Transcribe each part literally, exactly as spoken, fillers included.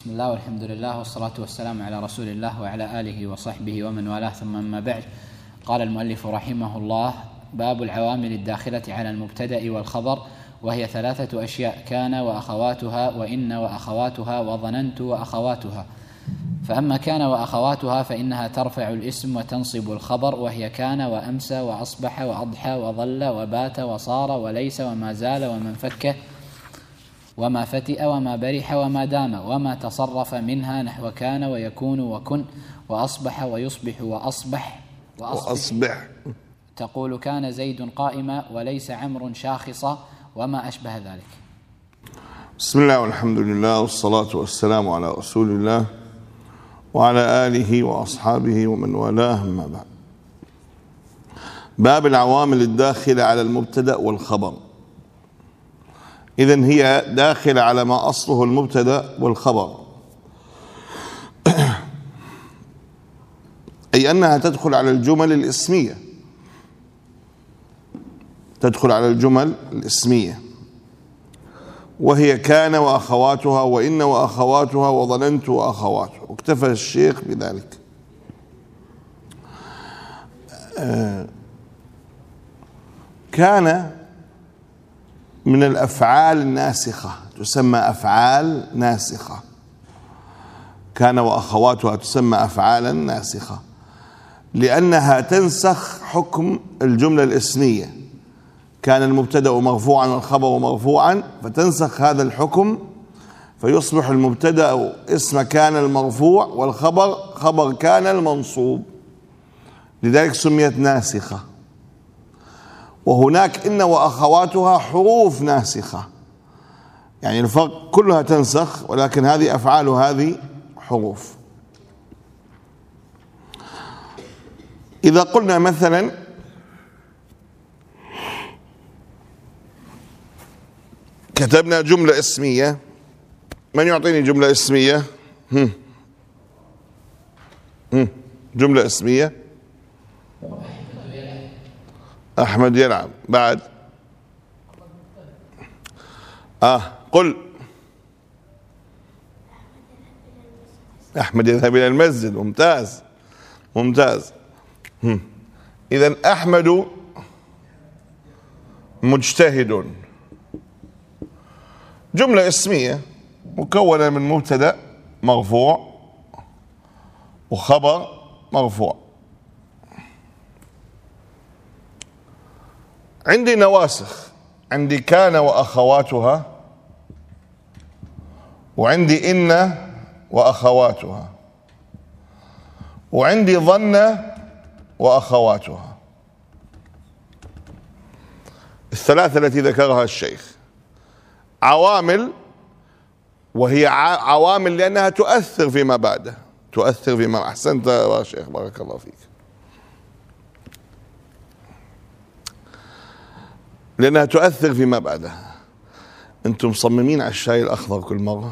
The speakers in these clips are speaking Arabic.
بسم الله والحمد لله والصلاة والسلام على رسول الله وعلى آله وصحبه ومن والاه، ثم أما بعد. قال المؤلف رحمه الله: باب العوامل الداخلة على المبتدأ والخبر، وهي ثلاثة أشياء: كان وأخواتها، وإن وأخواتها، وظننت وأخواتها. فأما كان وأخواتها فإنها ترفع الاسم وتنصب الخبر، وهي كان وأمسى وأصبح وأضحى وظل وبات وصار وليس وما زال ومن فكه وما فتئ وما برح وما دام وما تصرف منها، نحو كان ويكون وكن وأصبح ويصبح وأصبح وأصبح, وأصبح. تقول كان زيد قائما وليس عمرو شاخصا وما أشبه ذلك. بسم الله والحمد لله والصلاة والسلام على رسول الله وعلى آله وأصحابه ومن والاه، أما بعد. باب العوامل الداخلة على المبتدأ والخبر. إذن هي داخلة على ما أصله المبتدأ والخبر، أي أنها تدخل على الجمل الاسمية، تدخل على الجمل الاسمية وهي كان وأخواتها، وإن وأخواتها، وظننت وأخواتها. واكتفى الشيخ بذلك. كان من الأفعال الناسخة، تسمى أفعال ناسخة. كان وأخواتها تسمى أفعالا ناسخة لأنها تنسخ حكم الجملة الاسمية. كان المبتدأ مرفوعا والخبر مرفوعا، فتنسخ هذا الحكم فيصبح المبتدأ اسم كان المرفوع والخبر خبر كان المنصوب، لذلك سميت ناسخة. وهناك إن وأخواتها حروف ناسخة، يعني الفرق كلها تنسخ، ولكن هذه أفعال وهذه حروف. إذا قلنا مثلا كتبنا جملة اسمية، من يعطيني جملة اسمية؟ هم. هم. جملة اسمية. أحمد يلعب. بعد آه قل أحمد يذهب إلى المسجد. ممتاز ممتاز. إذن أحمد مجتهد. جملة اسمية مكونة من مبتدأ مرفوع وخبر مرفوع. عندي نواسخ، عندي كان وأخواتها، وعندي إن وأخواتها، وعندي ظن وأخواتها. الثلاثة التي ذكرها الشيخ عوامل، وهي عوامل لأنها تؤثر فيما بعده، تؤثر فيما. أحسنت يا شيخ، بارك الله فيك. لأنها تؤثر فيما بعده. أنتم مصممين على الشاي الأخضر كل مرة.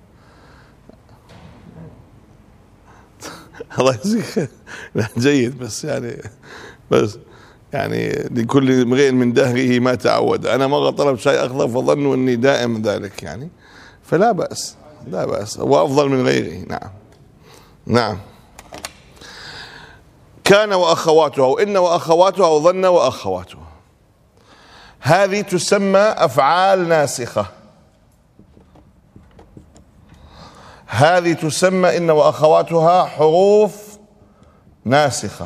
الله يجزيك. لا جيد، بس يعني بس يعني لكل امرئ من دهره ما تعود. أنا مرة طلبت شاي أخضر فظنوا أني دائم ذلك، يعني فلا بأس، لا بأس، هو أفضل من غيره. نعم نعم. كان وأخواتها، وإن وأخواتها، وظن وأخواتها، هذه تسمى أفعال ناسخة. هذه تسمى إن وأخواتها حروف ناسخة.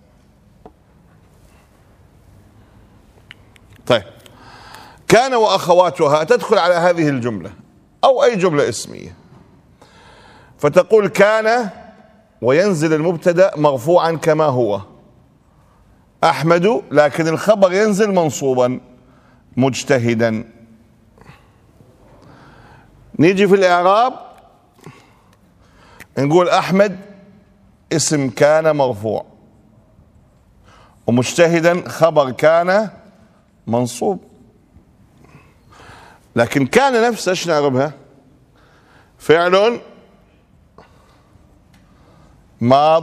طيب، كان وأخواتها تدخل على هذه الجملة أو أي جملة اسمية، فتقول كان وينزل المبتدأ مرفوعا كما هو أحمد، لكن الخبر ينزل منصوبا مجتهدا. نيجي في الإعراب نقول أحمد اسم كان مرفوع، ومجتهدا خبر كان منصوب. لكن كان نفسها ايش نعربها؟ فعل ماض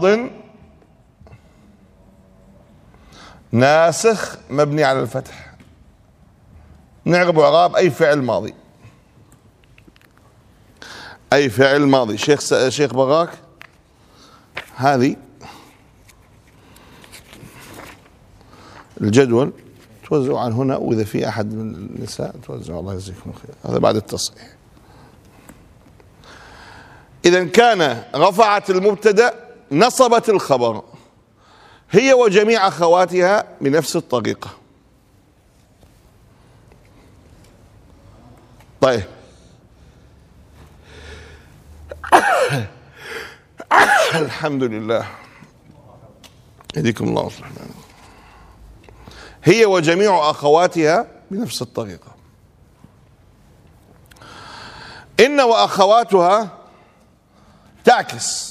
ناسخ مبني على الفتح. نعرب اعراب اي فعل ماضي. أي فعل ماضي. شيخ س... شيخ براك، هذه الجدول توزعوا عن هنا، وإذا في أحد من النساء توزعوا، الله يجزيكم خير. هذا بعد التصحيح. إذا كان رفعت المبتدأ نصبت الخبر هي وجميع أخواتها بنفس الطريقة. طيب الحمد لله، يهديكم الله ويصلح بالكم. هي وجميع أخواتها بنفس الطريقة. إن وأخواتها تعكس،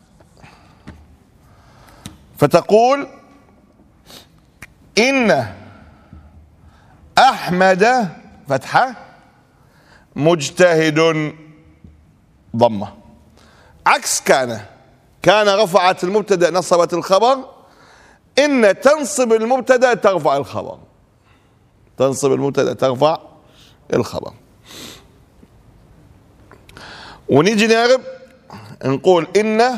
فتقول إن أحمد فتحة مجتهد ضمة. عكس كان، كان رفعت المبتدأ نصبت الخبر، إن تنصب المبتدأ ترفع الخبر، تنصب المبتدأ ترفع الخبر. ونيجي نعرب نقول إن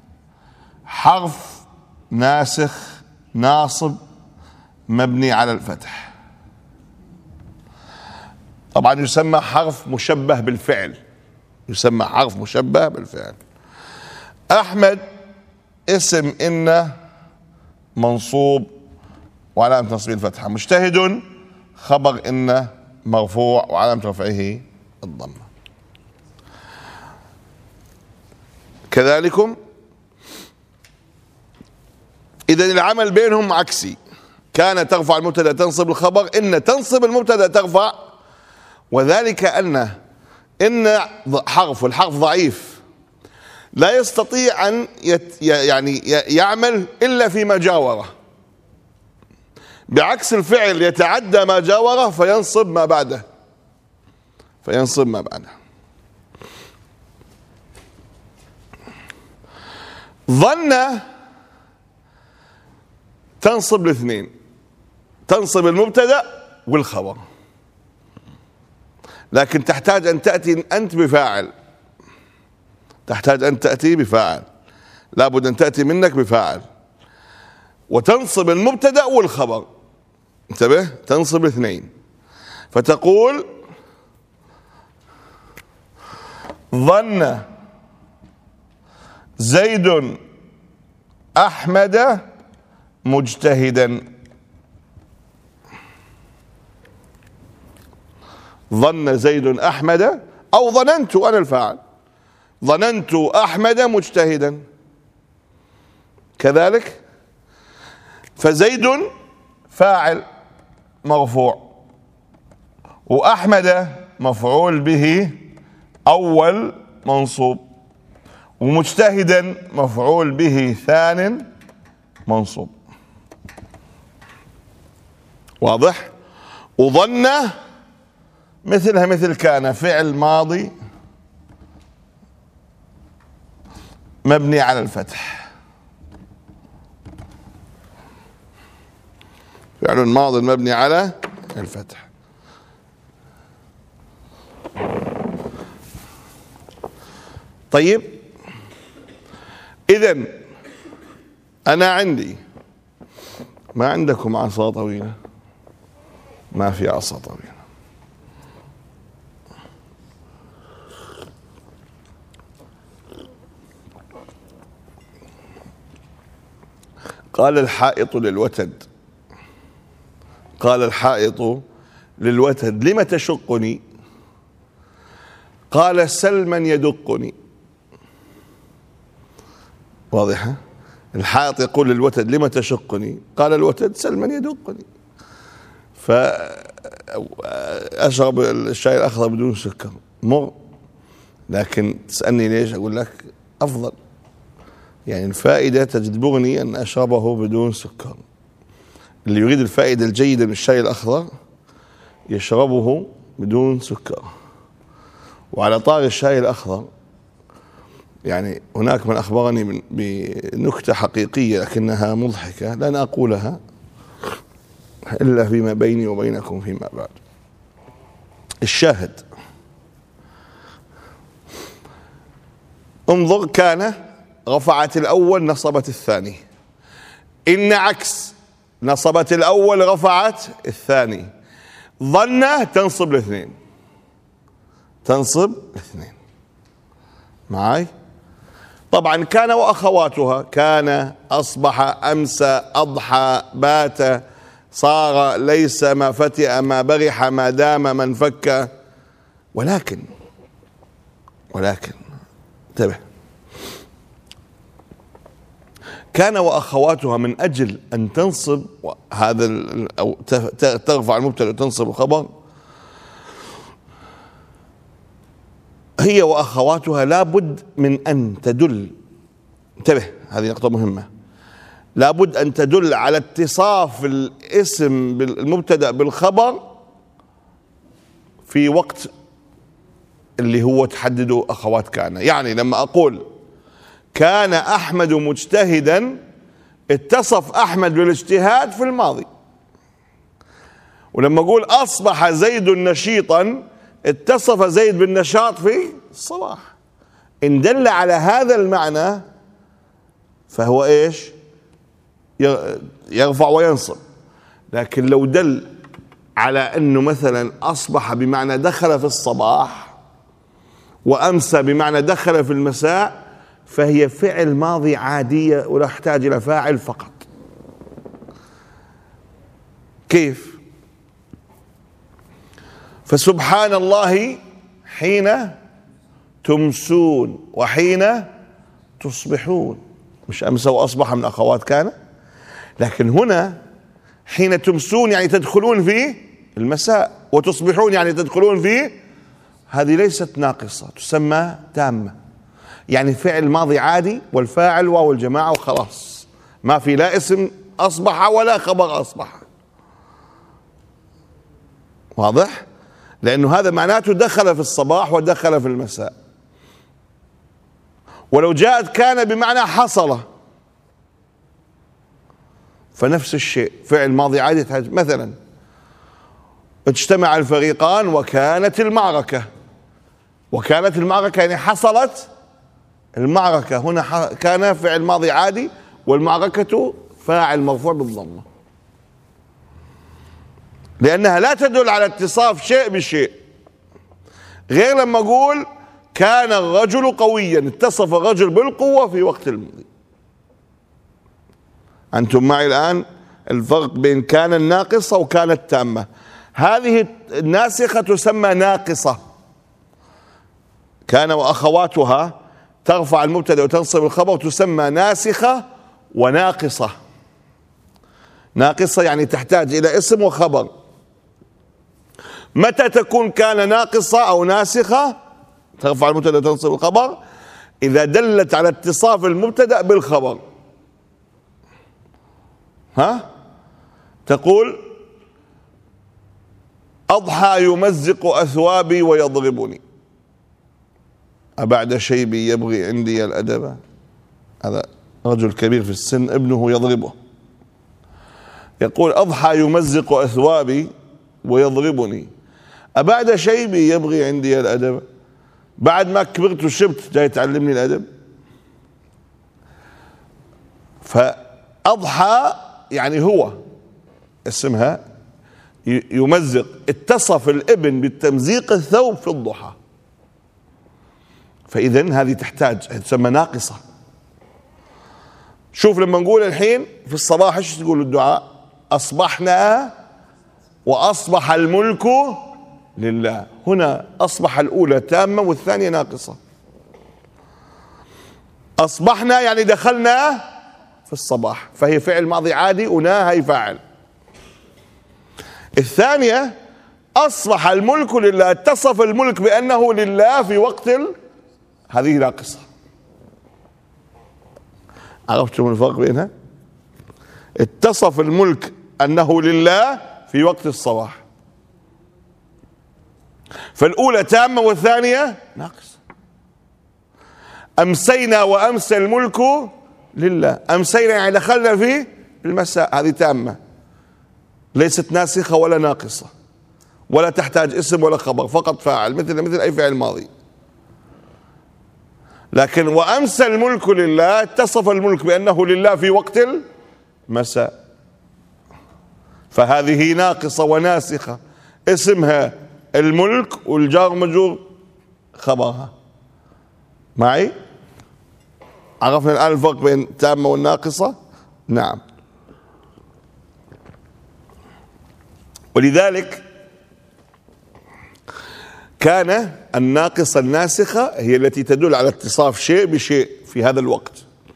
حرف ناسخ ناصب مبني على الفتح. طبعا يسمى حرف مشبه بالفعل، يسمى حرف مشبه بالفعل. أحمد اسم إن منصوب وعلامة نصبه الفتحة. مجتهد خبر إن مرفوع وعلامة رفعه الضمة. كذلكم إذا العمل بينهم عكسي، كان ترفع المبتدأ تنصب الخبر، إن تنصب المبتدأ ترفع. وذلك أن إن حرف، والحرف ضعيف لا يستطيع أن يت يعني يعمل إلا فيما جاوره، بعكس الفعل يتعدى ما جاوره فينصب ما بعده، فينصب ما بعده. ظن تنصب الاثنين، تنصب المبتدأ والخبر، لكن تحتاج أن تأتي أنت بفاعل، تحتاج أن تأتي بفاعل، لابد أن تأتي منك بفاعل، وتنصب المبتدأ والخبر. انتبه، تنصب الاثنين، فتقول ظن زيد أحمد مجتهدا. ظن زيد أحمد، أو ظننت أنا الفاعل، ظننت أحمد مجتهدا. كذلك فزيد فاعل مرفوع، وأحمد مفعول به أول منصوب، ومجتهدا مفعول به ثان منصوب. واضح؟ وظن مثلها مثل كان، فعل ماضي مبني على الفتح، فعل ماضي مبني على الفتح. طيب إذن أنا عندي، ما عندكم عصا طويلة؟ ما في عصا طويلة. قال الحائط للوتد، قال الحائط للوتد لم تشقني؟ قال سل من يدقني. واضحة؟ الحائط يقول للوتد لم تشقني؟ قال الوتد سل من يدقني. فأشرب الشاي الأخضر بدون سكر مر، لكن تسألني ليش؟ أقول لك أفضل، يعني الفائدة تجبرني أن أشربه بدون سكر. اللي يريد الفائدة الجيدة من الشاي الأخضر يشربه بدون سكر. وعلى طار الشاي الأخضر، يعني هناك من أخبرني بنكتة حقيقية لكنها مضحكة لن أقولها إلا فيما بيني وبينكم فيما بعد. الشاهد انظر، كان رفعت الأول نصبت الثاني. إن عكس، نصبت الأول رفعت الثاني. ظن تنصب الاثنين، تنصب الاثنين معي. طبعا كان وأخواتها، كان، أصبح، أمسى، أضحى، بات، صار، ليس، ما فتئ، ما برح، ما دام، من فك. ولكن ولكن انتبه، كان وأخواتها من أجل أن تنصب هذا أو ترفع المبتدأ وتنصب الخبر، هي وأخواتها لابد من أن تدل، انتبه هذه نقطة مهمة، لابد أن تدل على اتصاف الاسم بالمبتدأ بالخبر في وقت اللي هو تحدده أخوات كان. يعني لما أقول كان أحمد مجتهدا، اتصف أحمد بالاجتهاد في الماضي. ولما أقول أصبح زيد نشيطا، اتصف زيد بالنشاط في الصباح. إن دل على هذا المعنى فهو إيش؟ يرفع وينصب. لكن لو دل على أنه مثلا أصبح بمعنى دخل في الصباح، وأمسى بمعنى دخل في المساء، فهي فعل ماضي عادية ولا تحتاج إلى فاعل فقط. كيف؟ فسبحان الله حين تمسون وحين تصبحون. مش أمسى وأصبح من أخوات كان؟ لكن هنا حين تمسون يعني تدخلون في المساء، وتصبحون يعني تدخلون في، هذه ليست ناقصة، تسمى تامة. يعني فعل ماضي عادي والفاعل واو الجماعة وخلاص، ما في لا اسم أصبح ولا خبر أصبح. واضح؟ لأنه هذا معناته دخل في الصباح ودخل في المساء. ولو جاءت كان بمعنى حصل، فنفس الشيء، فعل ماضي عادي. مثلا اجتمع الفريقان وكانت المعركة، وكانت المعركة يعني حصلت المعركة. هنا كان فعل ماضي عادي والمعركة فاعل مرفوع بالضمة، لأنها لا تدل على اتصاف شيء بشيء. غير لما أقول كان الرجل قويا، اتصف الرجل بالقوة في وقت الماضي. أنتم معي الآن الفرق بين كان الناقصة وكان التامة. هذه الناسخة تسمى ناقصة، كان وأخواتها ترفع المبتدأ وتنصب الخبر، تسمى ناسخة وناقصة. ناقصة يعني تحتاج إلى اسم وخبر. متى تكون كان ناقصة أو ناسخة ترفع المبتدأ وتنصب الخبر؟ إذا دلت على اتصاف المبتدأ بالخبر. ها؟ تقول أضحى يمزق أثوابي ويضربني، أبعد شيبي يبغي عندي الأدب. هذا رجل كبير في السن، ابنه يضربه. يقول أضحى يمزق أثوابي ويضربني، أبعد شيبي يبغي عندي الأدب. بعد ما كبرت وشبت جاي تعلمني الأدب؟ فأضحى يعني هو اسمها يمزق، اتصف الابن بالتمزيق الثوب في الضحى. فإذن هذه تحتاج، تسمى ناقصة. شوف لما نقول الحين في الصباح ايش تقول الدعاء؟ أصبحنا وأصبح الملك لله. هنا أصبح الأولى تامة والثانية ناقصة. أصبحنا يعني دخلنا في الصباح، فهي فعل ماضي عادي، ونا هي فاعل. الثانية أصبح الملك لله، اتصف الملك بأنه لله في وقت ال... هذه ناقصة. عرفتم الفرق بينها؟ اتصف الملك أنه لله في وقت الصباح، فالأولى تامة والثانية ناقصة. أمسينا وأمسى الملك لله، أمسينا يعني دخلنا في المساء، هذه تامة ليست ناسخة ولا ناقصة، ولا تحتاج اسم ولا خبر، فقط فاعل، مثل مثل أي فعل ماضي. لكن وأمسى الملك لله اتصف الملك بأنه لله في وقت المساء، فهذه ناقصة وناسخة، اسمها الملك والجار مجرور خبرها. معي؟ عرفنا الآن الفرق بين التامة والناقصة؟ نعم. ولذلك كان الناقصة الناسخة هي التي تدل على اتصاف شيء بشيء في هذا الوقت.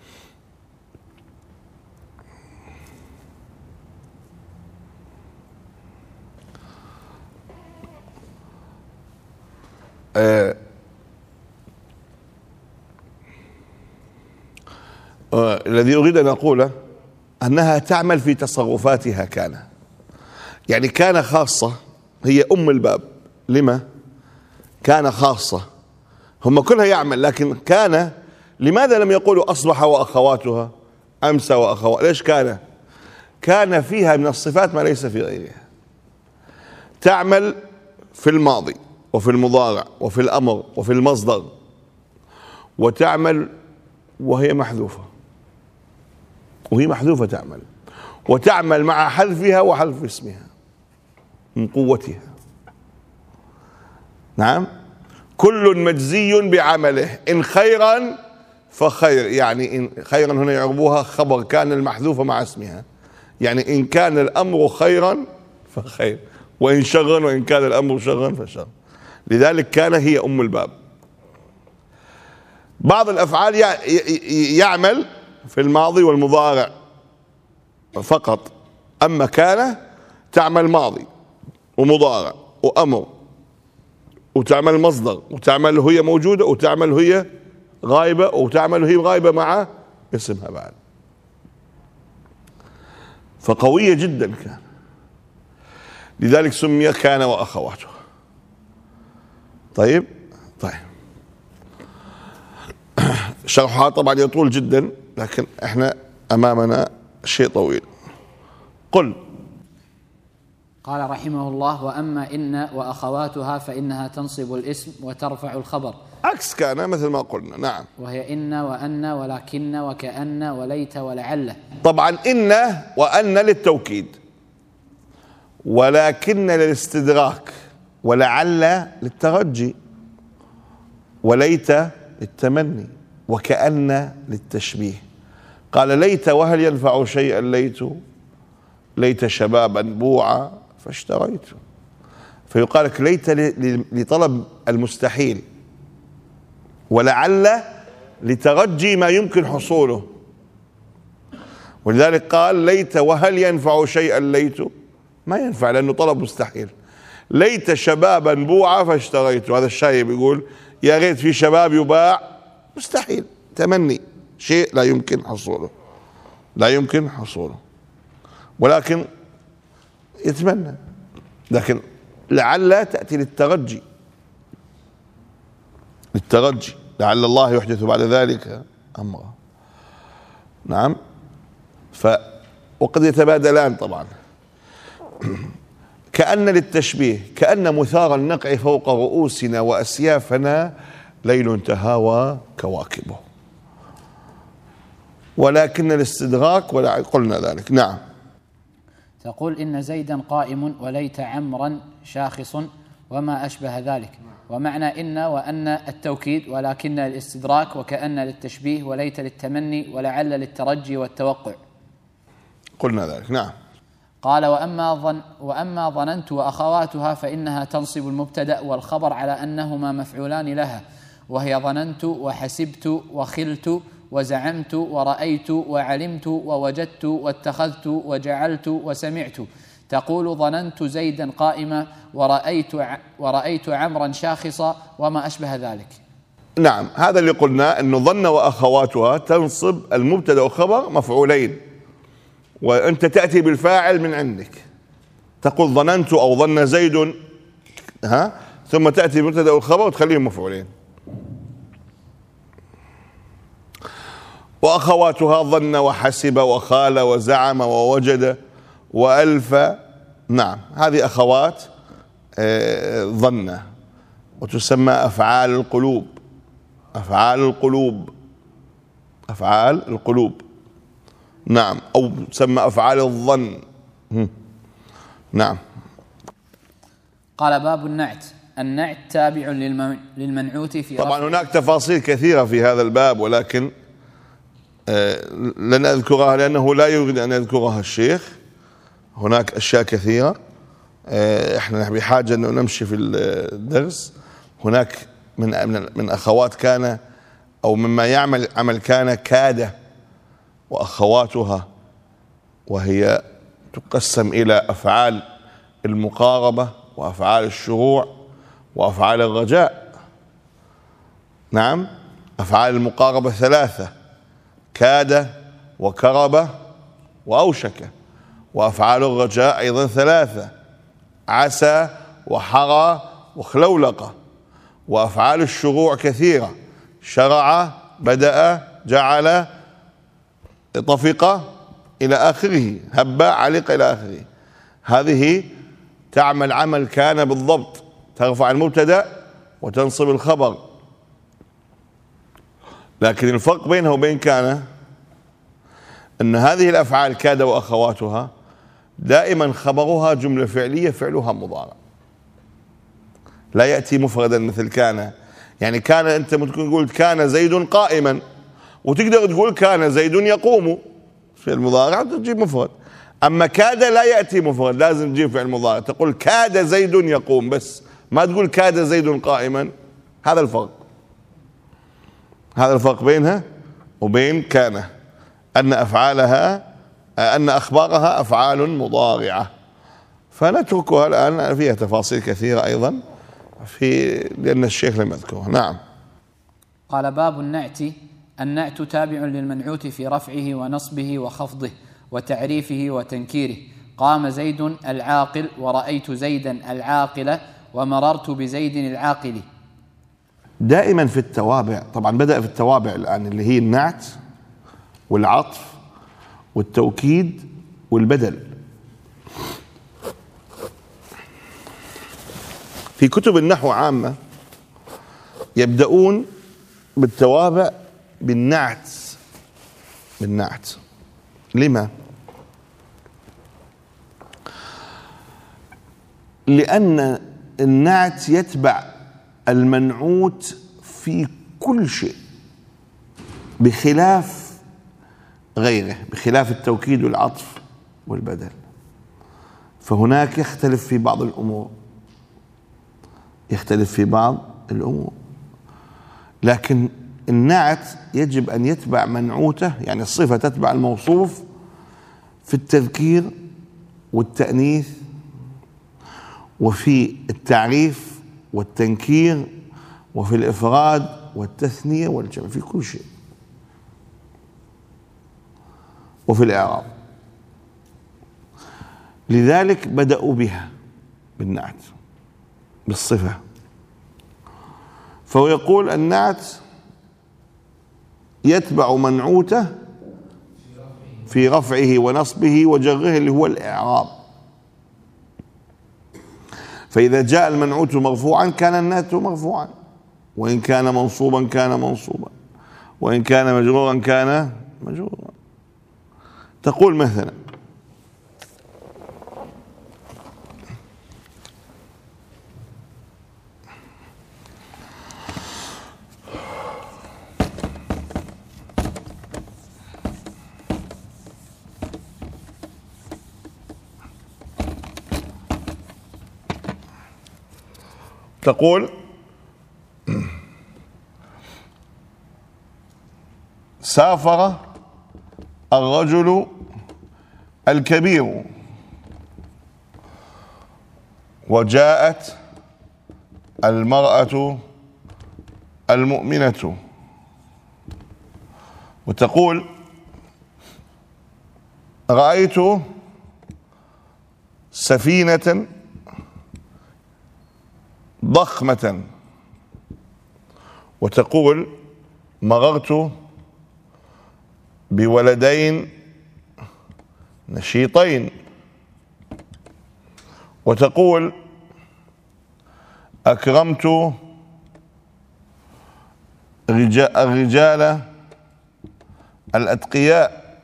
آه آه الذي أريد أن أقوله أنها تعمل في تصرفاتها. كان يعني كان خاصة هي أم الباب. لما؟ كان خاصة، هم كلها يعمل، لكن كان لماذا لم يقولوا أصبح وأخواتها، أمسى وأخواتها؟ ليش كان؟ كان فيها من الصفات ما ليس في غيرها. تعمل في الماضي وفي المضارع وفي الأمر وفي المصدر، وتعمل وهي محذوفة، وهي محذوفة تعمل، وتعمل مع حذفها وحذف اسمها من قوتها. نعم. كل مجزي بعمله، إن خيرا فخير، يعني إن خيرا هنا يعربوها خبر كان المحذوفة مع اسمها، يعني إن كان الأمر خيرا فخير، وإن شرا وإن كان الأمر شرا فشر. لذلك كان هي أم الباب. بعض الأفعال يعمل في الماضي والمضارع فقط، أما كان تعمل ماضي ومضارع وأمر، وتعمل مصدر، وتعمل هي موجودة، وتعمل هي غائبة، وتعمل هي غائبة مع اسمها بعد. فقوية جدا كان، لذلك سمي كان وأخواته. طيب طيب شرحها طبعا يطول جدا، لكن احنا أمامنا شيء طويل. قل. قال رحمه الله: وأما إن وأخواتها فإنها تنصب الاسم وترفع الخبر، عكس كان مثل ما قلنا. نعم. وهي إن وأن ولكن وكأن وليت ولعل. طبعا إن وأن للتوكيد، ولكن للاستدراك، ولعل للترجي، وليت للتمني، وكأن للتشبيه. قال: ليت وهل ينفع شيئا ليت، ليت شبابا بوعا فاشتريت. فيقال لك ليت لطلب المستحيل، ولعل لترجي ما يمكن حصوله. ولذلك قال: ليت وهل ينفع شيئا ليت، ما ينفع لأنه طلب مستحيل. ليت شبابا بوعا فاشتريت، هذا الشايب يقول يا ريت في شباب يباع، مستحيل، تمني شيء لا يمكن حصوله، لا يمكن حصوله، ولكن يتمنى. لكن لعل تأتي للترجي، للترجي، لعل الله يحدث بعد ذلك أمره. نعم. ف وقد يتبادلان طبعا. كأن للتشبيه، كأن مثار النقع فوق رؤوسنا وأسيافنا ليل تهاوى كواكبه. ولكن الاستدراك ولا قلنا ذلك. نعم. تقول: إن زيدا قائم وليت عمرا شاخص وما أشبه ذلك. ومعنى إن وأن التوكيد، ولكن الاستدراك، وكأن للتشبيه، وليت للتمني، ولعل للترجي والتوقع. قلنا ذلك. نعم. قال: وأما, ظن وأما ظننت وأخواتها فإنها تنصب المبتدأ والخبر على أنهما مفعولان لها، وهي ظننت وحسبت وخلت وزعمت ورأيت وعلمت ووجدت واتخذت وجعلت وسمعت. تقول: ظننت زيدا قائما ورأيت, ورأيت عمرا شاخصا وما أشبه ذلك. نعم. هذا اللي قلنا، أنه ظن وأخواتها تنصب المبتدأ والخبر مفعولين، وأنت تأتي بالفاعل من عندك، تقول ظننت أو ظن زيد، ها، ثم تأتي المبتدأ والخبر وتخليهم مفعولين. وأخواتها ظن وحسب وخال وزعم ووجد وألف. نعم. هذه أخوات ظن، وتسمى أفعال القلوب. أفعال القلوب، أفعال القلوب. نعم، أو تسمى أفعال الظن. نعم. قال باب النعت. النعت تابع للمنعوت في طبعا هناك تفاصيل كثيرة في هذا الباب، ولكن لن أذكرها لأنه لا يريد أن يذكرها الشيخ. هناك أشياء كثيرة احنا بحاجة أن نمشي في الدرس. هناك من من أخوات كان أو مما يعمل عمل كان كاد وأخواتها، وهي تقسم إلى أفعال المقاربة وأفعال الشروع وأفعال الرجاء. نعم، أفعال المقاربة ثلاثة: كاد وكرب وأوشك. وأفعال الرجاء أيضا ثلاثة: عسى وحرى وخلولقة. وأفعال الشروع كثيرة: شرع، بدأ، جعل، طفق إلى آخره، هب، علق إلى آخره. هذه تعمل عمل كان بالضبط، ترفع المبتدأ وتنصب الخبر. لكن الفرق بينها وبين كان أن هذه الأفعال كاد وأخواتها دائما خبرها جملة فعلية فعلها مضارع، لا يأتي مفردا مثل كان. يعني كان أنت ممكن تقول كان زيد قائما، وتقدر تقول كان زيد يقوم في المضارع تجيب مفرد. أما كاد لا يأتي مفرد، لازم تجيب فعل مضارع، تقول كاد زيد يقوم بس، ما تقول كاد زيد قائما. هذا الفرق، هذا الفرق بينها وبين كان، أن أفعالها أن أخبارها أفعال مضارعة. فنتركها الآن، فيها تفاصيل كثيرة أيضا في لأن الشيخ لم يذكرها. نعم. قال باب النعت. النعت تابع للمنعوت في رفعه ونصبه وخفضه وتعريفه وتنكيره. قام زيد العاقل، ورأيت زيدا العاقل، ومررت بزيد العاقل. دائما في التوابع، طبعا بدأ في التوابع الآن اللي هي النعت والعطف والتوكيد والبدل. في كتب النحو عامة يبدأون بالتوابع بالنعت. بالنعت لما؟ لأن النعت يتبع المنعوت في كل شيء بخلاف غيره، بخلاف التوكيد والعطف والبدل. فهناك يختلف في بعض الأمور، يختلف في بعض الأمور، لكن النعت يجب أن يتبع منعوته، يعني الصفة تتبع الموصوف في التذكير والتأنيث وفي التعريف والتنكير وفي الإفراد والتثنية والجمع، في كل شيء، وفي الإعراب. لذلك بدأوا بها بالنعت بالصفة. فهو يقول النعت يتبع منعوته في رفعه ونصبه وجره اللي هو الإعراب. فإذا جاء المنعوت مرفوعا كان النعت مرفوعا، وإن كان منصوبا كان منصوبا، وإن كان مجرورا كان مجرورا. تقول مثلا تقول سافر الرجل الكبير وجاءت المرأة المؤمنة. وتقول رأيت سفينة ضخمة. وتقول مررت بولدين نشيطين. وتقول أكرمت الرجال الأتقياء.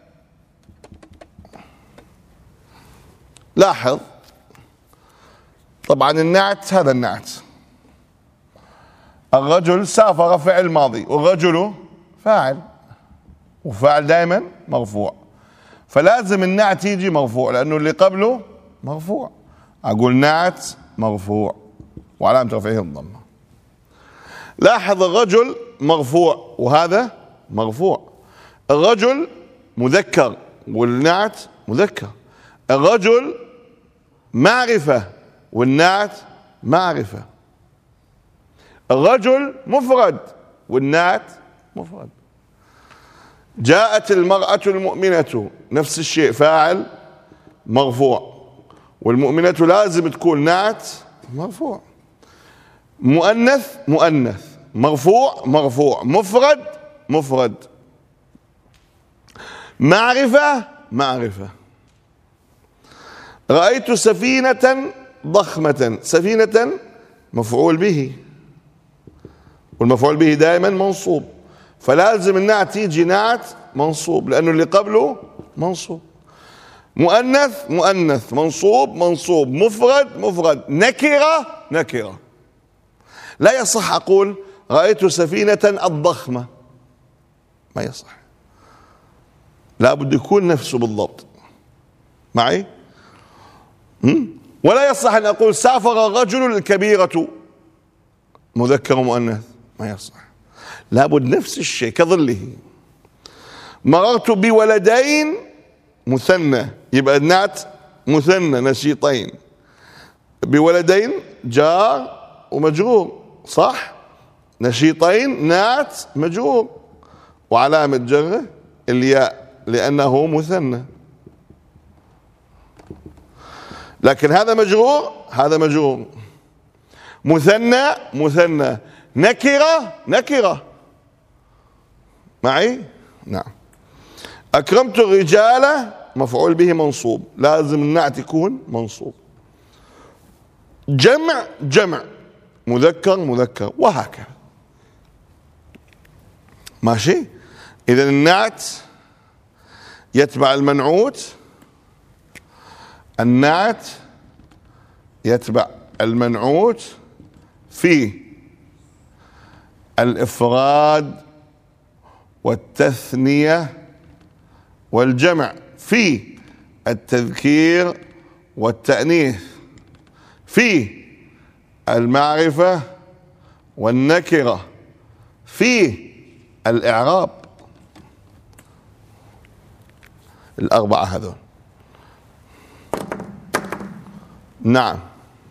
لاحظ طبعا النعت هذا النعت، الرجل سافر فعل ماضي، والرجل فاعل، وفاعل دائما مرفوع، فلازم النعت يجي مرفوع لأنه اللي قبله مرفوع. أقول نعت مرفوع وعلامة رفعه الضمة. لاحظ الرجل مرفوع وهذا مرفوع، الرجل مذكر والنعت مذكر، الرجل معرفة والنعت معرفة، الرجل مفرد والنعت مفرد. جاءت المرأة المؤمنة نفس الشيء، فاعل مرفوع، والمؤمنة لازم تكون نعت مرفوع. مؤنث مؤنث، مرفوع مرفوع، مفرد مفرد، معرفة معرفة. رأيت سفينة ضخمة، سفينة مفعول به، والمفعول به دائما منصوب، فلازم النعت يجي نعت منصوب لأنه اللي قبله منصوب. مؤنث مؤنث، منصوب منصوب، مفرد مفرد، نكرة نكرة. لا يصح أقول رأيت سفينة الضخمة، ما يصح، لا بد يكون نفسه بالضبط معي. ولا يصح أن أقول سافر الرجل الكبيرة مذكر ومؤنث، ما يصح، لا بد نفس الشيء كظله. مررت بولدين مثنى، يبقى النعت مثنى نشيطين، بولدين جار ومجرور، صح؟ نشيطين نعت مجرور، وعلامة جره الياء لأنه مثنى. لكن هذا مجرور هذا مجرور، مثنى مثنى، نكرة نكرة معي؟ نعم. أكرمت الرجال مفعول به منصوب، لازم النعت يكون منصوب. جمع جمع، مذكر مذكر، وهكذا ماشي. إذا النعت يتبع المنعوت، النعت يتبع المنعوت في الإفراد والتثنية والجمع، في التذكير والتأنيث، في المعرفة والنكرة، في الإعراب. الأربعة هذول. نعم.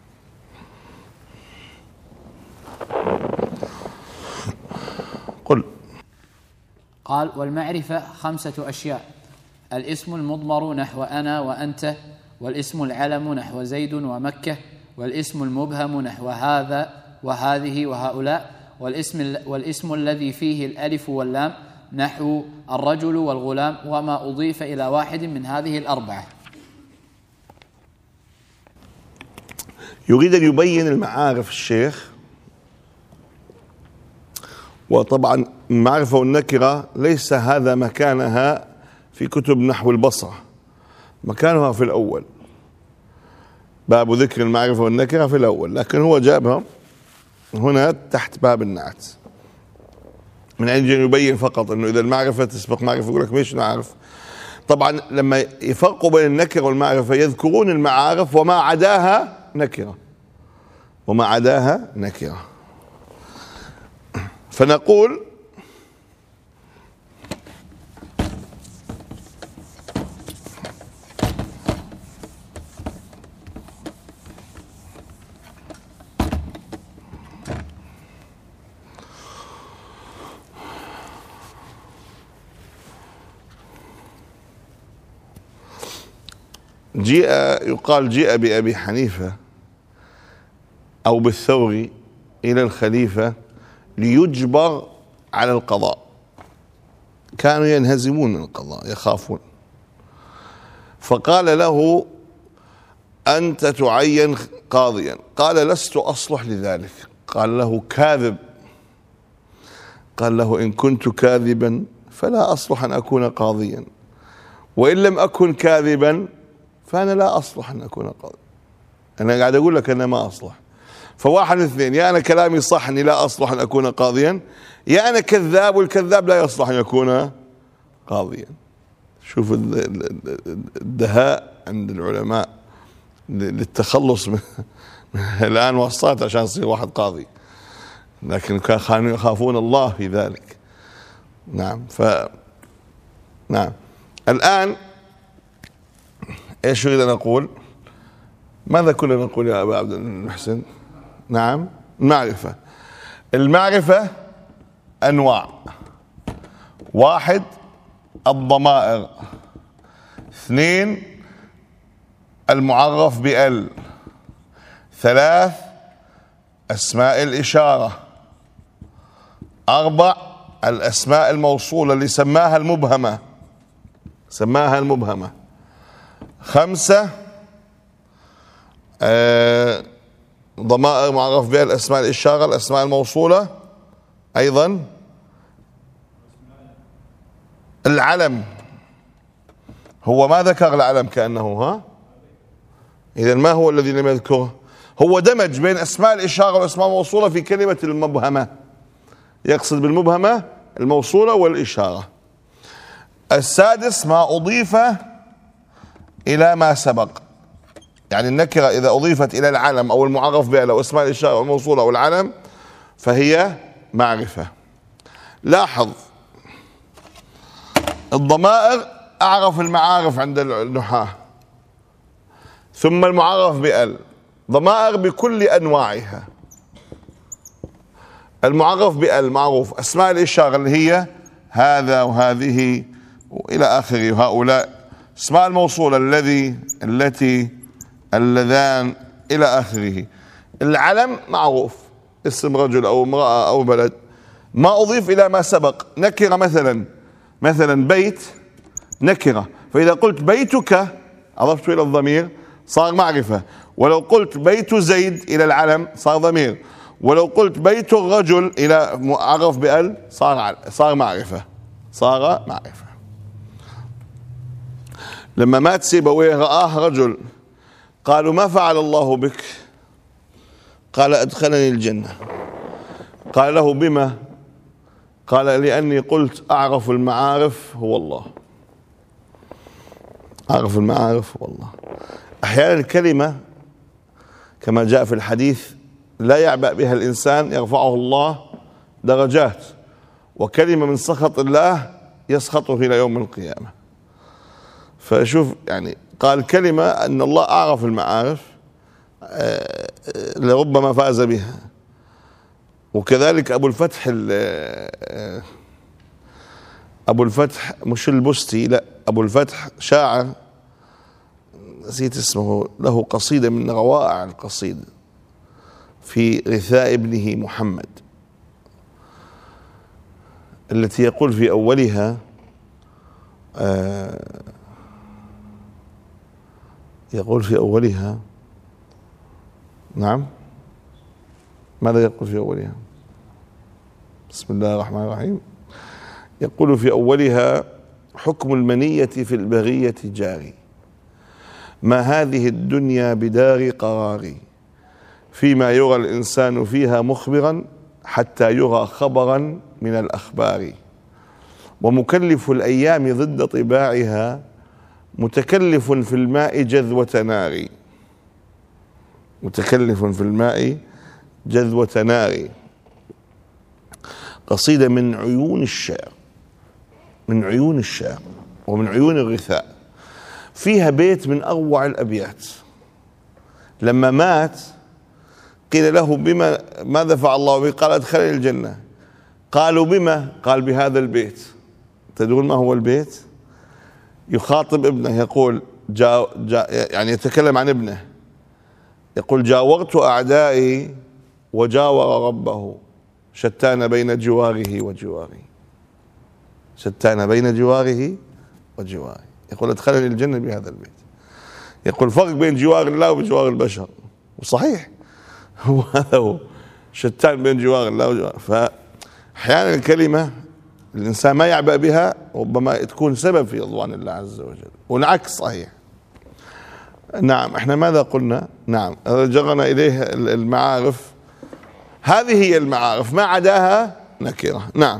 قل. قال والمعرفة خمسة أشياء: الاسم المضمر نحو أنا وأنت، والاسم العلم نحو زيد ومكة، والاسم المبهم نحو هذا وهذه وهؤلاء، والاسم, والاسم الذي فيه الألف واللام نحو الرجل والغلام، وما أضيف إلى واحد من هذه الأربعة. يريد أن يبين المعارف الشيخ، وطبعا المعرفة والنكرة ليس هذا مكانها في كتب نحو البصرة، مكانها في الأول، باب ذكر المعرفة والنكرة في الأول، لكن هو جابها هنا تحت باب النعت من أجل أن يبين فقط أنه إذا المعرفة تسبق معرفة يقول لك مش نعرف. طبعا لما يفرقوا بين النكرة والمعرفة يذكرون المعارف وما عداها نكرة، وما عداها نكرة. فنقول جيء يقال جيء بأبي حنيفة أو بالثوري إلى الخليفة ليجبر على القضاء، كانوا ينهزمون من القضاء يخافون، فقال له أنت تعين قاضيا، قال لست أصلح لذلك، قال له كاذب، قال له إن كنت كاذبا فلا أصلح أن أكون قاضيا، وإن لم أكن كاذبا فأنا لا أصلح أن أكون قاضيا. أنا قاعد أقول لك أنا ما أصلح. فواحد من اثنين، يا أنا كلامي صح أني لا أصلح أن أكون قاضيا، يا أنا كذاب والكذاب لا يصلح أن يكون قاضيا. شوف الدهاء عند العلماء للتخلص من الآن وصلت عشان يصير واحد قاضي، لكن كانوا يخافون الله في ذلك. نعم. ف نعم. الآن ايش اريد ان اقول؟ ماذا كنا نقول يا ابا عبد المحسن؟ نعم. المعرفة. المعرفة انواع: واحد الضمائر، اثنين المعرف بال، ثلاث اسماء الاشارة، اربع الاسماء الموصولة اللي سماها المبهمة سماها المبهمة، خمسة آه ضمائر معرف بها الأسماء الإشارة، الأسماء الموصولة، أيضا العلم. هو ما ذكر العلم كأنه ها إذا ما هو الذي لم يذكره؟ هو دمج بين أسماء الإشارة والأسماء الموصولة في كلمة المبهمة، يقصد بالمبهمة الموصولة والإشارة. السادس ما أضيف إلى ما سبق، يعني النكرة إذا أضيفت إلى العلم أو المعرف بها أو اسماء الإشارة الموصولة أو العلم فهي معرفة. لاحظ الضمائر أعرف المعارف عند النحاة، ثم المعرف بال، ضمائر بكل أنواعها. المعرف بال معروف، أسماء الإشارة اللي هي هذا وهذه وإلى آخره وهؤلاء، اسماء الموصولة الذي التي اللذان إلى آخره. العلم معروف، اسم رجل أو امرأة أو بلد، ما أضيف إلى ما سبق. نكرة مثلا مثلا بيت نكرة، فإذا قلت بيتك أضفت إلى الضمير صار معرفة، ولو قلت بيت زيد إلى العلم صار ضمير، ولو قلت بيت الرجل إلى معرف بال صار صار معرفة صار معرفة. لما مات سيبويه رآه رجل، قالوا ما فعل الله بك؟ قال أدخلني الجنة. قال له بما؟ قال لأني قلت أعرف المعارف هو الله. أعرف المعارف هو الله. أحيانا الكلمة كما جاء في الحديث لا يعبأ بها الإنسان يرفعه الله درجات، وكلمة من سخط الله يسخطه إلى يوم القيامة. فشوف يعني قال كلمة أن الله أعرف المعارف لربما فاز بها. وكذلك أبو الفتح أبو الفتح مش البستي، لا أبو الفتح شاعر نسيت اسمه، له قصيدة من روائع القصيدة في رثاء ابنه محمد التي يقول في أولها آه يقول في أولها نعم ماذا يقول في أولها؟ بسم الله الرحمن الرحيم. يقول في أولها: حكم المنية في البغية جاري، ما هذه الدنيا بدار قراري، فيما يرى الإنسان فيها مخبرا حتى يرى خبرا من الأخبار، ومكلف الأيام ضد طباعها، متكلف في الماء جذوة نار. متكلف في الماء جذوة نار. قصيدة من عيون الشعر، من عيون الشعر ومن عيون الرثاء، فيها بيت من أروع الأبيات. لما مات قيل له: بما ماذا فعل الله به؟ قال: أدخلني الجنة. قالوا: بما؟ قال: بهذا البيت. تدرون ما هو البيت؟ يخاطب ابنه يقول جا جا يعني يتكلم عن ابنه، يقول: جاورت أعدائي وجاور ربه، شتان بين جواره وجواري. شتان بين جواره وجواري. يقول: أدخلني الجنة بهذا البيت. يقول: فرق بين جوار الله وجوار البشر. وصحيح هو هذا هو، شتان بين جوار الله وجوار. أحيانا الكلمة الإنسان ما يعبأ بها ربما تكون سبب في رضوان الله عز وجل، والعكس صحيح. نعم، احنا ماذا قلنا؟ نعم، رجعنا إليه المعارف، هذه هي المعارف، ما عداها نكرة. نعم.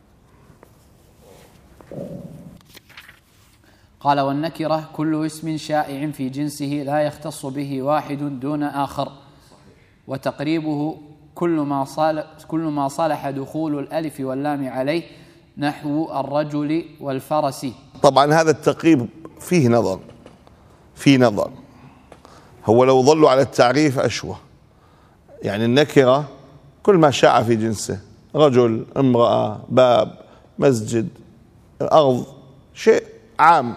قال: والنكرة كل اسم شائع في جنسه لا يختص به واحد دون آخر، وتقريبه كل ما صالح, كل ما صالح دخول الألف واللام عليه، نحو الرجل والفرس. طبعا هذا التقريب فيه نظر، فيه نظر. هو لو ظلوا على التعريف أشوه. يعني النكرة كل ما شاع في جنسه، رجل، امرأة، باب، مسجد، أرض، شيء عام.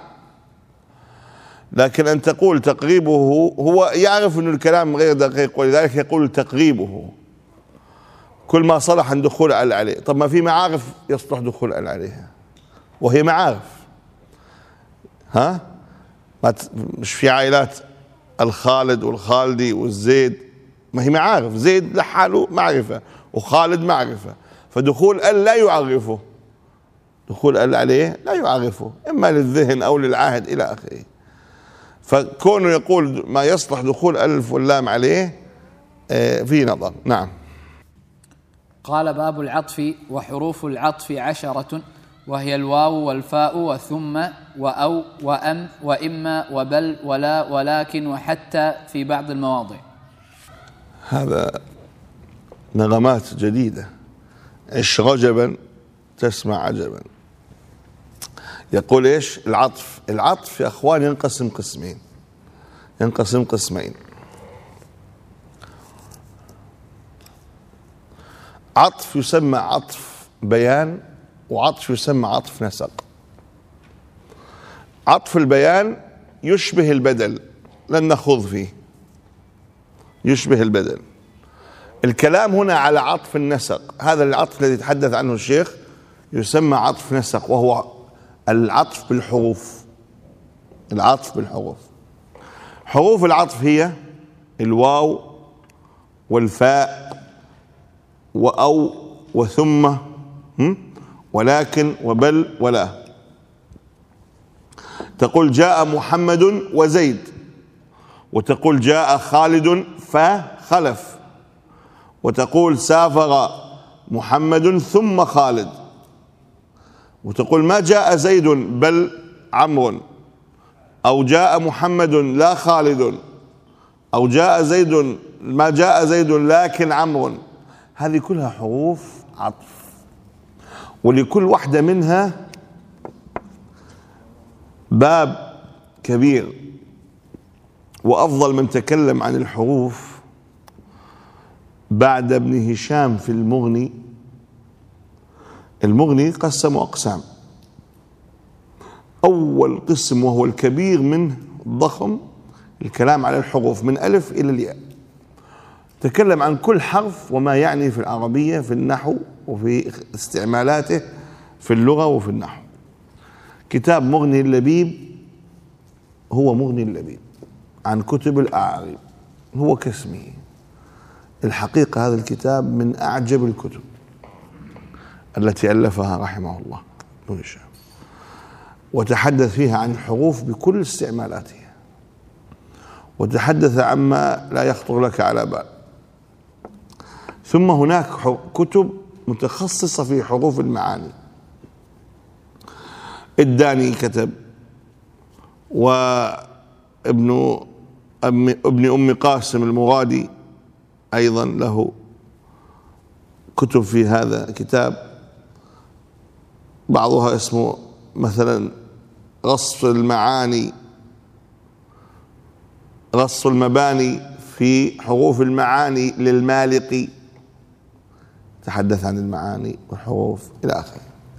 لكن أن تقول تقريبه، هو يعرف أن الكلام غير دقيق، ولذلك يقول تقريبه كل ما صلح عن دخول ال عليه. طب ما في معارف يصلح دخول ال عليها، وهي معارف. ها ما مش في عائلات الخالد والخالدي والزيد، ما هي معارف. زيد لحاله معرفة وخالد معرفة، فدخول ال لا يعرفه، دخول ال عليه لا يعرفه، إما للذهن أو للعهد إلى آخره. فكونه يقول ما يصلح دخول ألف واللام عليه في نظر. نعم. قال: باب العطف. وحروف العطف عشرة، وهي الواو والفاء وثم وأو وأم وإما وبل ولا ولكن وحتى في بعض المواضع. هذا نغمات جديدة. عش رجبا تسمع عجبا. يقول ايش؟ العطف. العطف يا اخوان ينقسم قسمين، ينقسم قسمين. عطف يسمى عطف بيان، وعطف يسمى عطف نسق. عطف البيان يشبه البدل، لن نخوض فيه، يشبه البدل. الكلام هنا على عطف النسق. هذا العطف الذي يتحدث عنه الشيخ يسمى عطف نسق، وهو العطف بالحروف. العطف بالحروف. حروف العطف هي الواو والفاء وأو وثم ولكن وبل ولا. تقول جاء محمد وزيد، وتقول جاء خالد فخلف، وتقول سافر محمد ثم خالد، وتقول ما جاء زيد بل عمرو، أو جاء محمد لا خالد، أو جاء زيد ما جاء زيد لكن عمرو. هذه كلها حروف عطف، ولكل واحدة منها باب كبير. وأفضل من تكلم عن الحروف بعد ابن هشام في المغني، المغني قسم أقسام. أول قسم وهو الكبير منه الضخم الكلام على الحروف من ألف إلى الياء، تكلم عن كل حرف وما يعني في العربية في النحو وفي استعمالاته في اللغة وفي النحو. كتاب مغني اللبيب هو مغني اللبيب عن كتب الأعاريب، هو كاسمه. الحقيقة هذا الكتاب من أعجب الكتب التي ألفها رحمه الله ابن هشام، وتحدث فيها عن الحروف بكل استعمالاتها، وتحدث عما لا يخطر لك على بال. ثم هناك كتب متخصصة في حروف المعاني. الداني كتب، وابن ابن أم قاسم المرادي أيضا له كتب في هذا الكتاب، بعضها اسمه مثلا غص المعاني، غص المباني في حروف المعاني للمالقي، تحدث عن المعاني والحروف إلى آخره.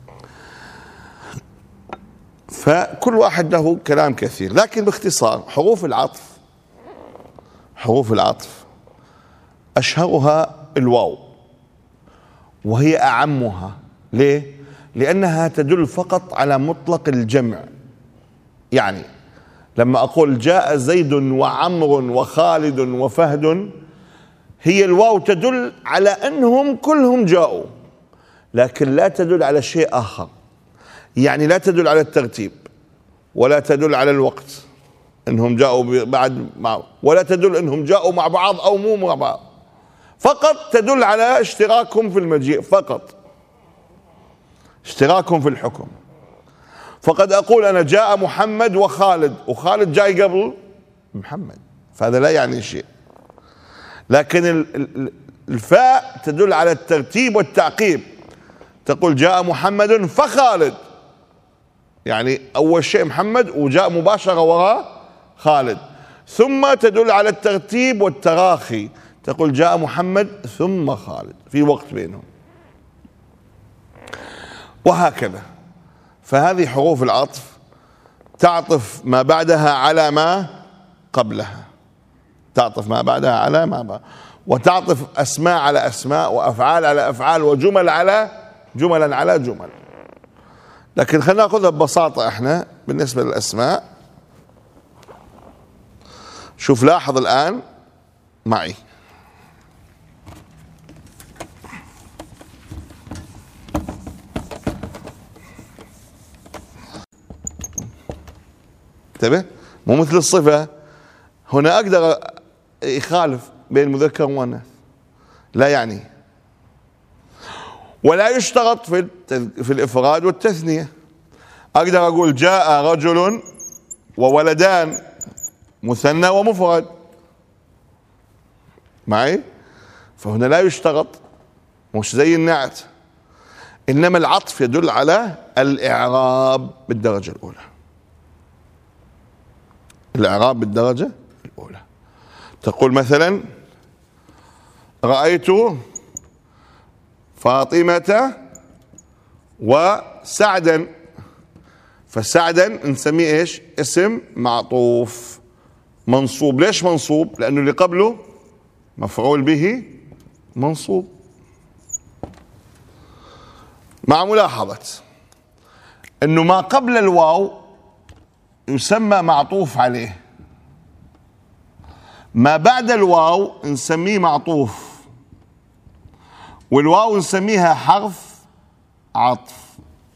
فكل واحد له كلام كثير، لكن باختصار حروف العطف، حروف العطف أشهرها الواو، وهي أعمها. ليه؟ لأنها تدل فقط على مطلق الجمع. يعني لما أقول جاء زيد وعمر وخالد وفهد، هي الواو تدل على أنهم كلهم جاءوا، لكن لا تدل على شيء آخر. يعني لا تدل على الترتيب، ولا تدل على الوقت انهم جاءوا بعد مع، ولا تدل انهم جاءوا مع بعض او مو مع بعض، فقط تدل على اشتراكهم في المجيء، فقط اشتراكهم في الحكم. فقد اقول انا جاء محمد وخالد، وخالد جاي قبل محمد، فهذا لا يعني شيء. لكن الفاء تدل على الترتيب والتعقيب، تقول جاء محمد فخالد، يعني اول شيء محمد وجاء مباشرة وراء خالد. ثم تدل على الترتيب والتراخي، تقول جاء محمد ثم خالد، في وقت بينهم، وهكذا. فهذه حروف العطف تعطف ما بعدها على ما قبلها، تعطف ما بعدها على ما بعدها، وتعطف أسماء على أسماء، وأفعال على أفعال، وجمل على جملا على جمل. لكن خلينا ناخذها ببساطة احنا بالنسبة للأسماء. شوف لاحظ الآن معي، انتبه، مو مثل الصفة هنا أقدر يخالف بين المذكر والمؤنث، لا يعني، ولا يشترط في في الإفراد والتثنية. أقدر أقول جاء رجل وولدان، مثنى ومفرد، معي؟ فهنا لا يشترط، مش زي النعت. إنما العطف يدل على الإعراب بالدرجة الأولى، الإعراب بالدرجة الأولى. تقول مثلا رأيت فاطمة وسعدا، فسعدا نسميه ايش؟ اسم معطوف منصوب. ليش منصوب؟ لأنه اللي قبله مفعول به منصوب، مع ملاحظة انه ما قبل الواو يسمى معطوف عليه، ما بعد الواو نسميه معطوف، والواو نسميها حرف عطف.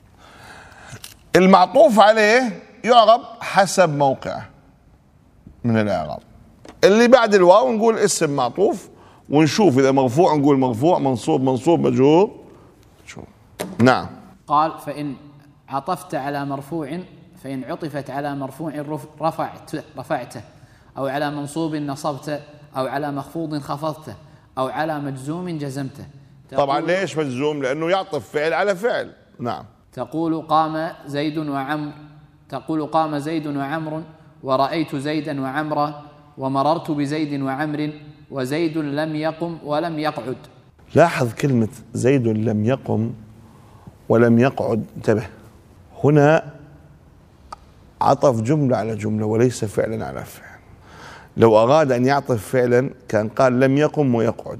المعطوف عليه يعرب حسب موقعه من الإعراب. اللي بعد الواو نقول اسم معطوف، ونشوف إذا مرفوع نقول مرفوع، منصوب منصوب، مجرور شو. نعم. قال فإن عطفت على مرفوع، فإن عطفت على مرفوع رفعت رفعته، أو على منصوب نصبته، أو على مخفوض خفضته، أو على مجزوم جزمته. طبعا ليش مجزوم؟ لأنه يعطف فعل على فعل. نعم. تقول قام زيد وعمر، تقول قام زيد وعمر، ورأيت زيدا وعمرا، ومررت بزيد وعمر، وزيد لم يقم ولم يقعد. لاحظ كلمة زيد لم يقم ولم يقعد، انتبه، هنا عطف جملة على جملة وليس فعلا على فعل. لو أراد أن يعطف فعلا كان قال لم يقم ويقعد،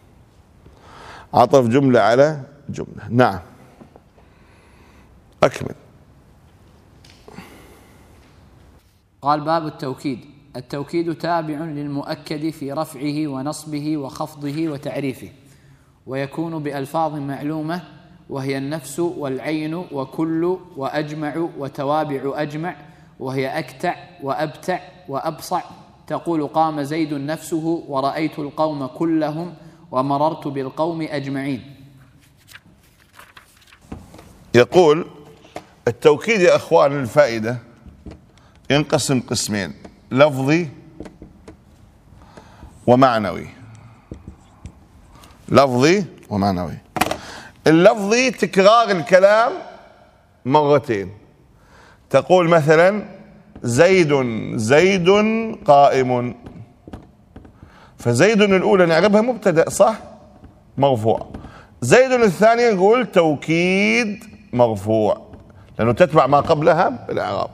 عطف جملة على جملة. نعم، أكمل. قال باب التوكيد. التوكيد تابع للمؤكد في رفعه ونصبه وخفضه وتعريفه، ويكون بألفاظ معلومة، وهي النفس والعين وكل وأجمع وتوابع أجمع، وهي أكتع وأبتع وأبصع. تقول قام زيد نفسه، ورأيت القوم كلهم، ومررت بالقوم أجمعين. يقول التوكيد يا أخوان الفائدة ينقسم قسمين، لفظي ومعنوي. لفظي ومعنوي. اللفظي تكرار الكلام مرتين، تقول مثلا زيد زيد قائم، فزيد الأولى نعربها مبتدأ صح؟ مرفوع. زيد الثانية نقول توكيد مرفوع لأنه تتبع ما قبلها بالإعراب.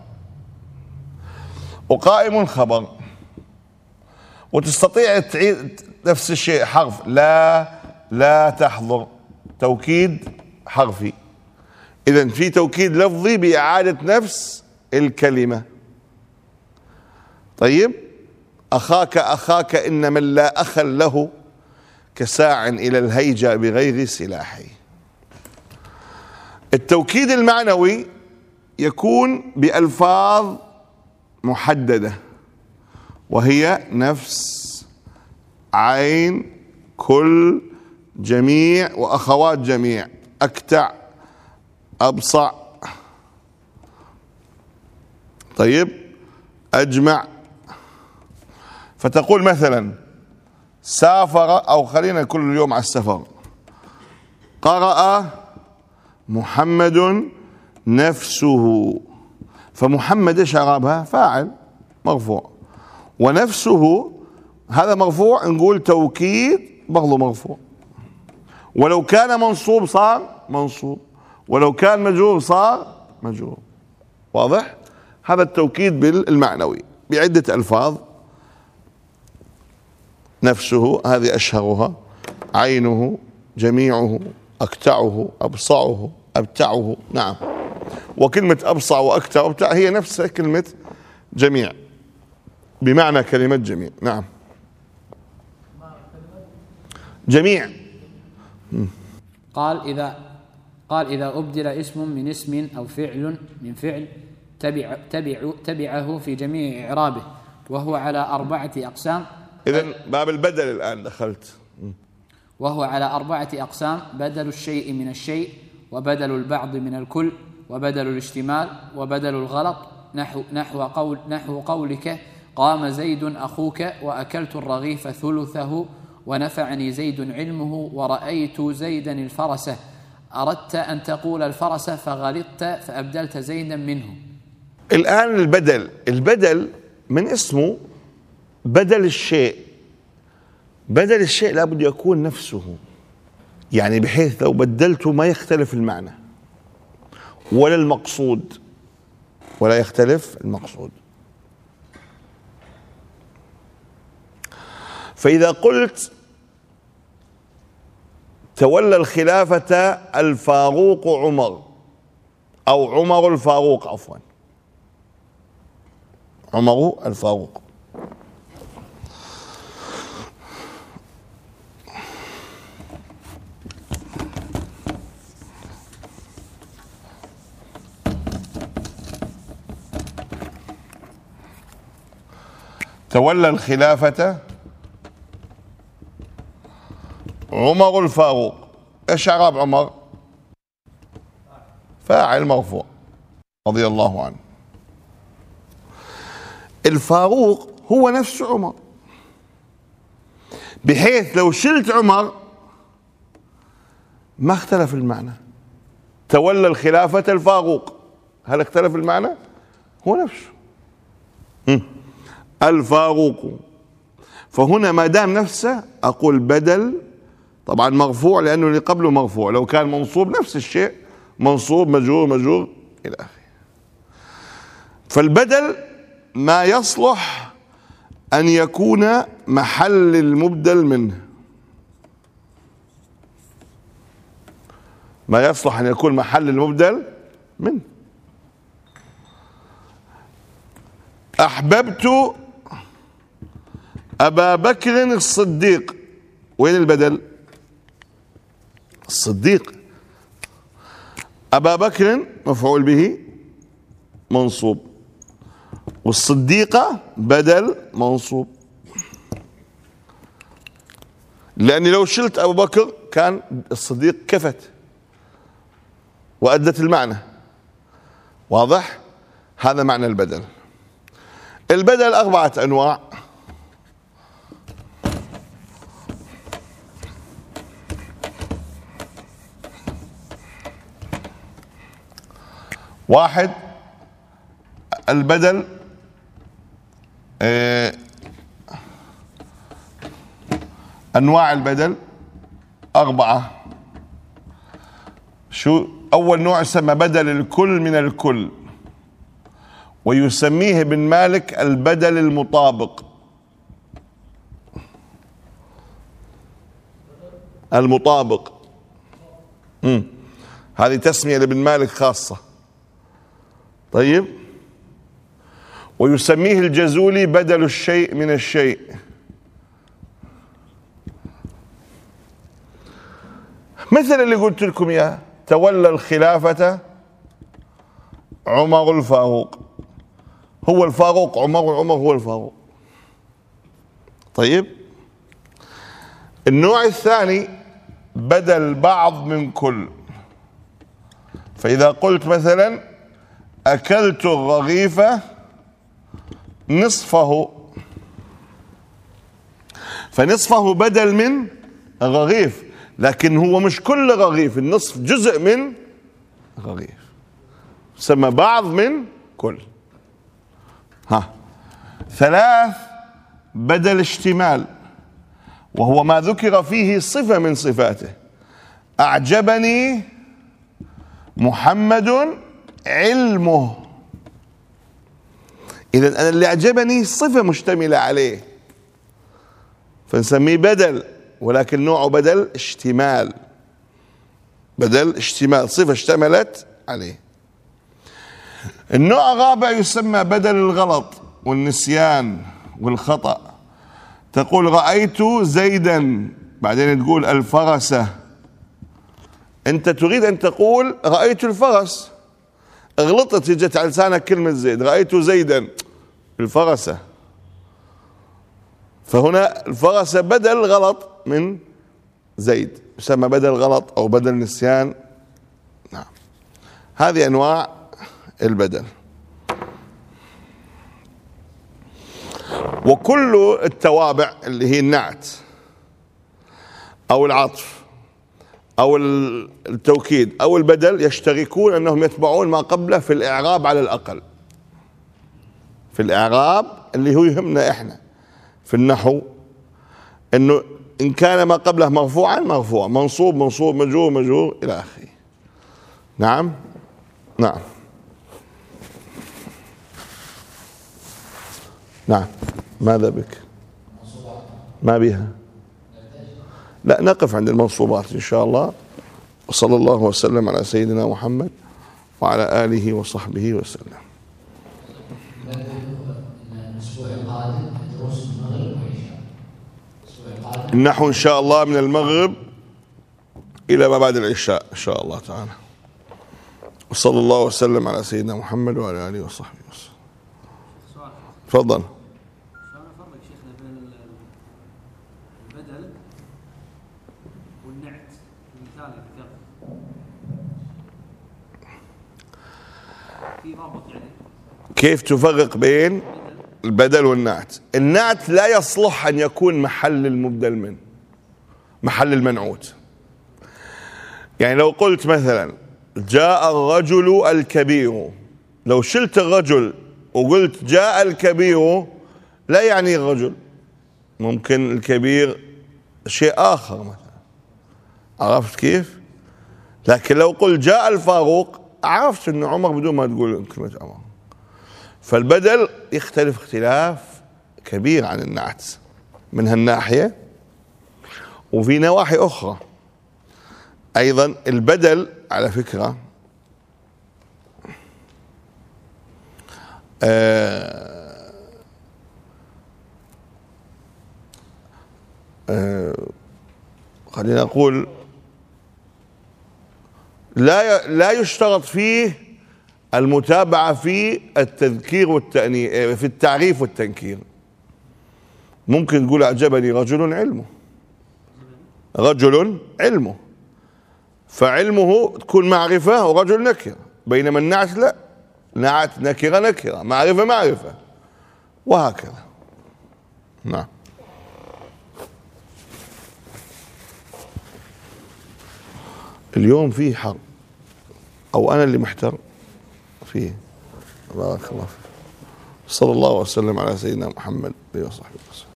وقائم خبر. وتستطيع تعيد نفس الشيء حرف لا لا تحضر، توكيد حرفي. إذن في توكيد لفظي بإعادة نفس الكلمة. طيب، أخاك أخاك إن من لا أخا له كساع إلى الهيجة بغير سلاحي. التوكيد المعنوي يكون بألفاظ محددة، وهي نفس، عين، كل، جميع، وأخوات جميع، أكتع، أبصع، طيب، أجمع. فتقول مثلا سافر، أو خلينا كل يوم على السفر، قرأ محمد نفسه. فمحمد ايش اعرابها؟ فاعل مرفوع، ونفسه هذا مرفوع، نقول توكيد برضه مرفوع، ولو كان منصوب صار منصوب، ولو كان مجرور صار مجرور. واضح؟ هذا التوكيد بالمعنوي بعدة ألفاظ. نفسه هذه أشهرها، عينه، جميعه، أكتعه، أبصعه، أبتعه. نعم، وكلمة أبصع وأكتع وأبتع هي نفس كلمة جميع، بمعنى كلمة جميع. نعم، جميع. قال إذا قال إذا أبدل اسم من اسم أو فعل من فعل تبع تبع تبعه في جميع إعرابه، وهو على أربعة أقسام. إذن باب البدل الآن دخلت. وهو على أربعة أقسام: بدل الشيء من الشيء، وبدل البعض من الكل، وبدل الاشتمال، وبدل الغلط. نحو نحو قول نحو قولك قام زيد أخوك، وأكلت الرغيف ثلثه، ونفعني زيد علمه، ورأيت زيدا الفرس. أردت أن تقول الفرس فغلطت فأبدلت زيدا منه. الآن البدل البدل من اسمه بدل الشيء. بدل الشيء لابد يكون نفسه، يعني بحيث لو بدلته ما يختلف المعنى ولا المقصود، ولا يختلف المقصود. فإذا قلت تولى الخلافة الفاروق عمر، أو عمر الفاروق، عفوا، عمر الفاروق، تولى الخلافة عمر الفاروق. ايش اعراب عمر؟ فاعل مرفوع رضي الله عنه. الفاروق هو نفس عمر، بحيث لو شلت عمر ما اختلف المعنى. تولى الخلافة الفاروق، هل اختلف المعنى؟ هو نفسه الفاروق. فهنا ما دام نفسه أقول بدل، طبعا مرفوع لأنه اللي قبله مرفوع، لو كان منصوب نفس الشيء، منصوب مجرور مجرور إلى آخره. فالبدل ما يصلح أن يكون محل المبدل منه، ما يصلح أن يكون محل المبدل منه. أحببت أبا بكر الصديق، وين البدل؟ الصديق. أبا بكر مفعول به منصوب، والصديقة بدل منصوب، لأني لو شلت أبو بكر كان الصديق كفت وأدت المعنى. واضح؟ هذا معنى البدل. البدل أربعة أنواع. واحد، البدل اه أنواع البدل أربعة. شو أول نوع؟ يسمى بدل الكل من الكل، ويسميه ابن مالك البدل المطابق. المطابق مم. هذه تسمية لابن مالك خاصة. طيب، ويسميه الجزولي بدل الشيء من الشيء. مثل اللي قلت لكم اياه، تولى الخلافة عمر الفاروق. هو الفاروق عمر وعمر هو الفاروق. طيب، النوع الثاني بدل بعض من كل. فإذا قلت مثلا أكلت الرغيف نصفه، فنصفه بدل من الرغيف، لكن هو مش كل رغيف، النصف جزء من رغيف، يسمى بعض من كل. ها. ثلاث بدل اشتمال، وهو ما ذكر فيه صفة من صفاته. أعجبني محمد علمه. إذن أنا اللي أعجبني صفة مشتملة عليه، فنسميه بدل، ولكن نوعه بدل اشتمال. بدل اشتمال، صفة اشتملت عليه. النوع الرابع يسمى بدل الغلط والنسيان والخطأ. تقول رأيت زيدا، بعدين تقول الفرسة. أنت تريد أن تقول رأيت الفرس، غلطت، جت على لسانك كلمة زيد، رأيت زيدا الفرسة. فهنا الفرسة بدل غلط من زيد، يسمى بدل غلط أو بدل نسيان. نعم، هذه أنواع البدل. وكل التوابع اللي هي النعت أو العطف أو التوكيد أو البدل يشتركون أنهم يتبعون ما قبله في الإعراب على الأقل. في الإعراب اللي هو يهمنا إحنا في النحو، أنه إن كان ما قبله مرفوعا مرفوع، منصوب منصوب، مجرور مجرور، إلى آخره. نعم نعم نعم. ماذا بك؟ ما بها؟ لا، نقف عند المنصوبات إن شاء الله. وصلى الله وسلم على سيدنا محمد وعلى آله وصحبه وسلم. النحو إن شاء الله من المغرب إلى ما بعد العشاء إن شاء الله تعالى. وصلى الله وسلم على سيدنا محمد وعلى آله وصحبه وسلم. تفضل. شلون نفرق شيخنا بين البدل والنعت المثال اللي ذكرته؟ في رابط يعني؟ كيف تفرق بين البدل والنعت؟ النعت لا يصلح أن يكون محل المبدل منه، محل المنعوت. يعني لو قلت مثلا جاء الرجل الكبير، لو شلت الرجل وقلت جاء الكبير لا يعني الرجل، ممكن الكبير شيء آخر مثلا. عرفت كيف؟ لكن لو قلت جاء الفاروق عرفت أن عمر بدون ما تقول كلمة عمر. فالبدل يختلف اختلاف كبير عن النعت من هالناحية. وفي نواحي أخرى أيضا البدل على فكرة آه آه خلينا نقول لا لا يشترط فيه المتابعة في التذكير والتأنيث، في التعريف والتنكير. ممكن تقول أعجبني رجل علمه، رجل علمه، فعلمه تكون معرفة ورجل نكرة، بينما النعت لا، نعت نكرة نكرة، معرفة معرفة، وهكذا. نعم. اليوم فيه حر أو أنا اللي محتر فيه. بارك الله فيك. صلى الله وسلم على سيدنا محمد وصحبه وسلم.